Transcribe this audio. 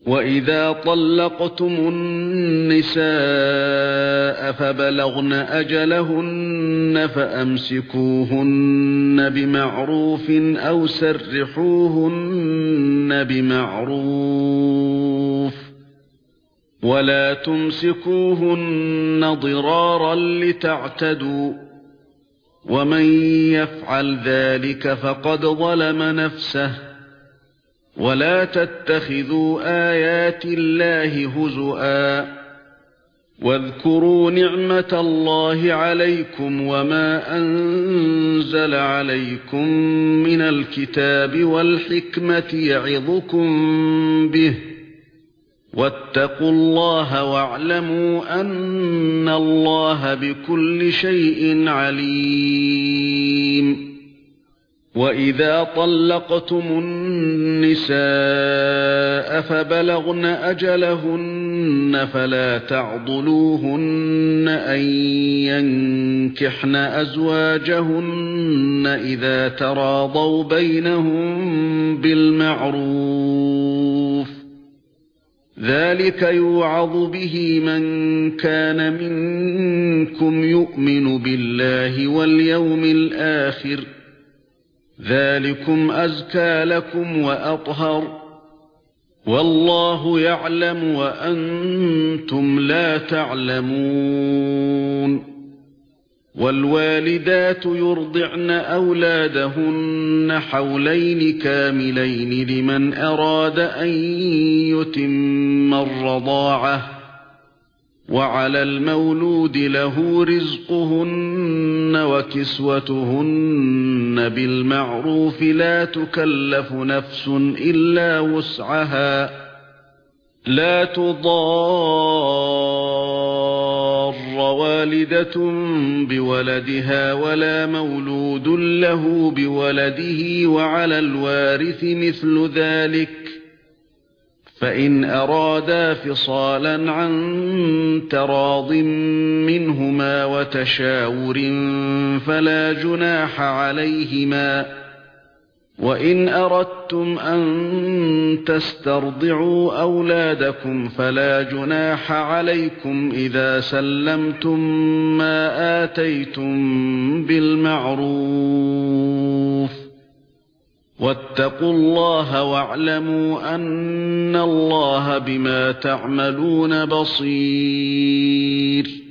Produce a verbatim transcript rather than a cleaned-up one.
وَإِذَا طَلَّقْتُمُ النِّسَاءَ فَبَلَغْنَ أَجَلَهُنَّ فَأَمْسِكُوهُنَّ بِمَعْرُوفٍ أَوْ سَرِّحُوهُنَّ بِمَعْرُوفٍ وَلَا تُمْسِكُوهُنَّ ضِرَارًا لِتَعْتَدُوا وَمَن يَفْعَلْ ذَلِكَ فَقَدْ ظَلَمَ نَفْسَهُ وَلَا تَتَّخِذُوا آيَاتِ اللَّهِ هُزُوًا وَاذْكُرُوا نِعْمَةَ اللَّهِ عَلَيْكُمْ وَمَا أَنزَلَ عَلَيْكُم مِّنَ الْكِتَابِ وَالْحِكْمَةِ يَعِظُكُم بِهِ وَاتَّقُوا اللَّهَ وَاعْلَمُوا أَنَّ اللَّهَ بِكُلِّ شَيْءٍ عَلِيمٌ وَإِذَا طَلَّقْتُمُ النِّسَاءَ فَبَلَغْنَ أَجَلَهُنَّ فَلَا تَعْضُلُوهُنَّ أَن يَنكِحْنَ أَزْوَاجَهُنَّ إِذَا تَرَاضَوْا بَيْنَهُم بِالْمَعْرُوفِ ذَلِكَ يُوعَظُ بِهِ مَن كَانَ مِنكُمْ يُؤْمِنُ بِاللَّهِ وَالْيَوْمِ الْآخِرِ ذَلِكُمْ أَزْكَى لَكُمْ وَأَطْهَرُ وَاللَّهُ يَعْلَمُ وَأَنْتُمْ لَا تَعْلَمُونَ وَالْوَالِدَاتُ يُرْضِعْنَ أَوْلَادَهُنَّ حَوْلَيْنِ كَامِلَيْنِ لِمَنْ أَرَادَ أَن يُتِمَّ الرَّضَاعَةَ وَعَلَى الْمَوْلُودِ لَهُ رِزْقُهُنَّ وَكِسْوَتُهُنَّ بِالْمَعْرُوفِ لا تُكَلَّفُ نَفْسٌ إِلَّا وُسْعَهَا لا تُضَارَّ وَالِدَةٌ بِوَلَدِهَا وَلَا مَوْلُودٌ لَهُ بِوَلَدِهِ وَعَلَى الْوَارِثِ مِثْلُ ذَلِكَ فَإِنْ أَرَادَا فِصَالًا عَن تَرَاضٍ مِّنْهُمَا وَتَشَاوُرٍ فَلَا جُنَاحَ عَلَيْهِمَا وَإِنْ أَرَدتُّمْ أَن تَسْتَرْضِعُوا أَوْلَادَكُمْ فَلَا جُنَاحَ عَلَيْكُمْ إِذَا سَلَّمْتُم مَّا آتَيْتُم بِالْمَعْرُوفِ وَاتَّقُوا اللَّهَ وَاعْلَمُوا أَنَّ اللَّهَ بِمَا تَعْمَلُونَ بَصِيرٌ